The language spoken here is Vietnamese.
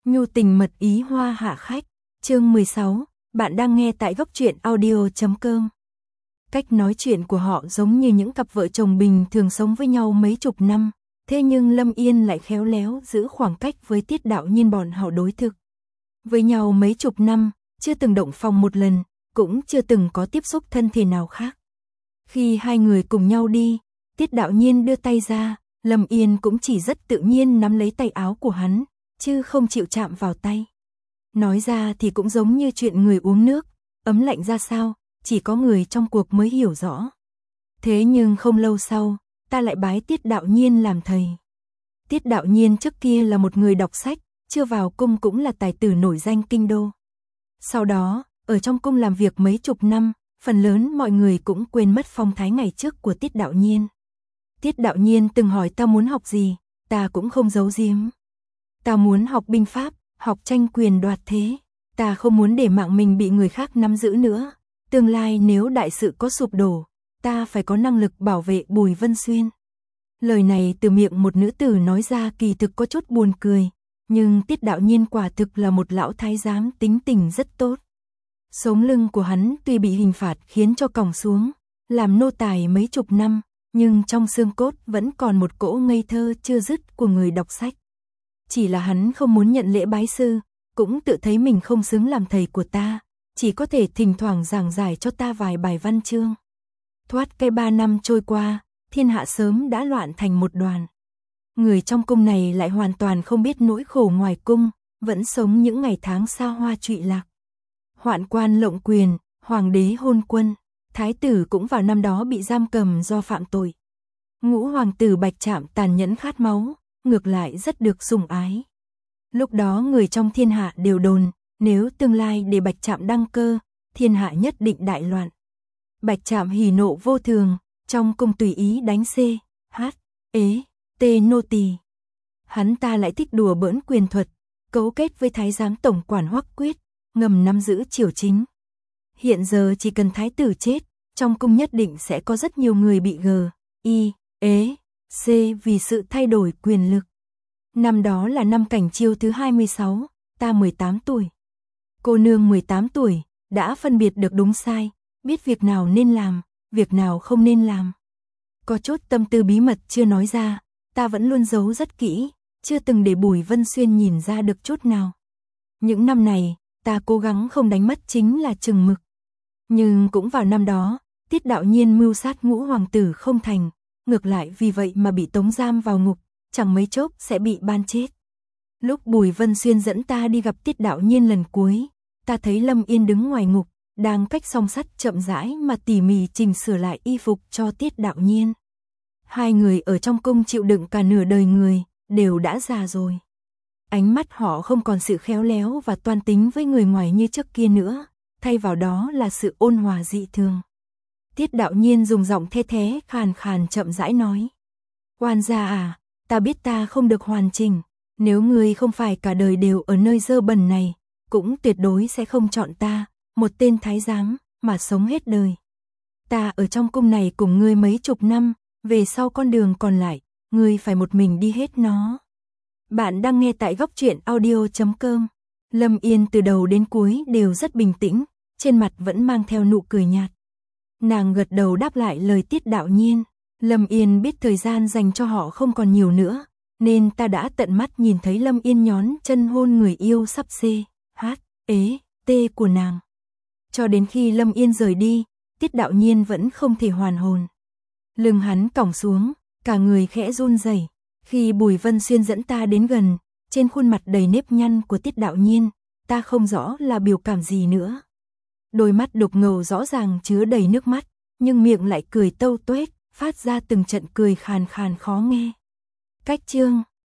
Nhu tình mật ý hoa hạ khách, chương 16, bạn đang nghe tại góc truyện audio.com. Cách nói chuyện của họ giống như những cặp vợ chồng bình thường sống với nhau mấy chục năm, thế nhưng Lâm Yên lại khéo léo giữ khoảng cách với Tiết Đạo Nhiên bọn họ đối thực. Với nhau mấy chục năm, chưa từng động phòng một lần, cũng chưa từng có tiếp xúc thân thể nào khác. Khi hai người cùng nhau đi, Tiết Đạo Nhiên đưa tay ra, Lâm Yên cũng chỉ rất tự nhiên nắm lấy tay áo của hắn, chứ không chịu chạm vào tay. Nói ra thì cũng giống như chuyện người uống nước, ấm lạnh ra sao, chỉ có người trong cuộc mới hiểu rõ. Thế nhưng không lâu sau, ta lại bái Tiết Đạo Nhiên làm thầy. Tiết Đạo Nhiên trước kia là một người đọc sách, chưa vào cung cũng là tài tử nổi danh kinh đô. Sau đó, ở trong cung làm việc mấy chục năm, phần lớn mọi người cũng quên mất phong thái ngày trước của Tiết Đạo Nhiên. Tiết Đạo Nhiên từng hỏi ta muốn học gì, ta cũng không giấu giếm. Ta muốn học binh pháp, học tranh quyền đoạt thế. Ta không muốn để mạng mình bị người khác nắm giữ nữa. Tương lai nếu đại sự có sụp đổ, ta phải có năng lực bảo vệ Bùi Vân Xuyên. Lời này từ miệng một nữ tử nói ra kỳ thực có chút buồn cười, nhưng Tiết Đạo Nhiên quả thực là một lão thái giám tính tình rất tốt. Sống lưng của hắn tuy bị hình phạt khiến cho còng xuống, làm nô tài mấy chục năm, nhưng trong xương cốt vẫn còn một cỗ ngây thơ chưa dứt của người đọc sách. Chỉ là hắn không muốn nhận lễ bái sư, cũng tự thấy mình không xứng làm thầy của ta, chỉ có thể thỉnh thoảng giảng giải cho ta vài bài văn chương. Thoát cái 3 năm trôi qua, thiên hạ sớm đã loạn thành một đoàn. Người trong cung này lại hoàn toàn không biết nỗi khổ ngoài cung, vẫn sống những ngày tháng xa hoa trụy lạc. Hoạn quan lộng quyền, hoàng đế hôn quân, thái tử cũng vào năm đó bị giam cầm do phạm tội. Ngũ hoàng tử Bạch Trạm tàn nhẫn khát máu, ngược lại rất được sủng ái. Lúc đó người trong thiên hạ đều đồn, nếu tương lai để Bạch Trạm đăng cơ, thiên hạ nhất định đại loạn. Bạch Trạm hỉ nộ vô thường, trong cung tùy ý đánh C, H, ế, T nô tỳ. Hắn ta lại thích đùa bỡn quyền thuật, cấu kết với thái giám tổng quản Hoắc Quyết, ngầm nắm giữ triều chính. Hiện giờ chỉ cần thái tử chết, trong cung nhất định sẽ có rất nhiều người bị G, I, ế, C vì sự thay đổi quyền lực. Năm đó là năm Cảnh Chiêu thứ 26, ta 18 tuổi. Cô nương 18 tuổi, đã phân biệt được đúng sai, biết việc nào nên làm, việc nào không nên làm. Có chút tâm tư bí mật chưa nói ra, ta vẫn luôn giấu rất kỹ, chưa từng để Bùi Vân Xuyên nhìn ra được chút nào. Những năm này, ta cố gắng không đánh mất chính là chừng mực. Nhưng cũng vào năm đó, Tiết Đạo Nhiên mưu sát ngũ hoàng tử không thành, ngược lại vì vậy mà bị tống giam vào ngục, chẳng mấy chốc sẽ bị ban chết. Lúc Bùi Vân Xuyên dẫn ta đi gặp Tiết Đạo Nhiên lần cuối, ta thấy Lâm Yên đứng ngoài ngục, đang cách song sắt chậm rãi mà tỉ mỉ chỉnh sửa lại y phục cho Tiết Đạo Nhiên. Hai người ở trong cung chịu đựng cả nửa đời người, đều đã già rồi. Ánh mắt họ không còn sự khéo léo và toan tính với người ngoài như trước kia nữa, thay vào đó là sự ôn hòa dị thường. Tiết Đạo Nhiên dùng giọng the thé khàn khàn chậm rãi nói: "Oan gia à, ta biết ta không được hoàn chỉnh, nếu ngươi không phải cả đời đều ở nơi dơ bẩn này, cũng tuyệt đối sẽ không chọn ta, một tên thái giám, mà sống hết đời. Ta ở trong cung này cùng ngươi mấy chục năm, về sau con đường còn lại, ngươi phải một mình đi hết nó." Bạn đang nghe tại góc truyện audio.com. Lâm Yên từ đầu đến cuối đều rất bình tĩnh, trên mặt vẫn mang theo nụ cười nhạt. Nàng gật đầu đáp lại lời Tiết Đạo Nhiên. Lâm Yên biết thời gian dành cho họ không còn nhiều nữa, nên ta đã tận mắt nhìn thấy Lâm Yên nhón chân hôn người yêu sắp C, H, ế, T của nàng. Cho đến khi Lâm Yên rời đi, Tiết Đạo Nhiên vẫn không thể hoàn hồn. Lưng hắn còng xuống, cả người khẽ run rẩy. Khi Bùi Vân Xuyên dẫn ta đến gần, trên khuôn mặt đầy nếp nhăn của Tiết Đạo Nhiên, ta không rõ là biểu cảm gì nữa. Đôi mắt đục ngầu rõ ràng chứa đầy nước mắt, nhưng miệng lại cười tâu tuét, phát ra từng trận cười khàn khàn khó nghe. Cách chương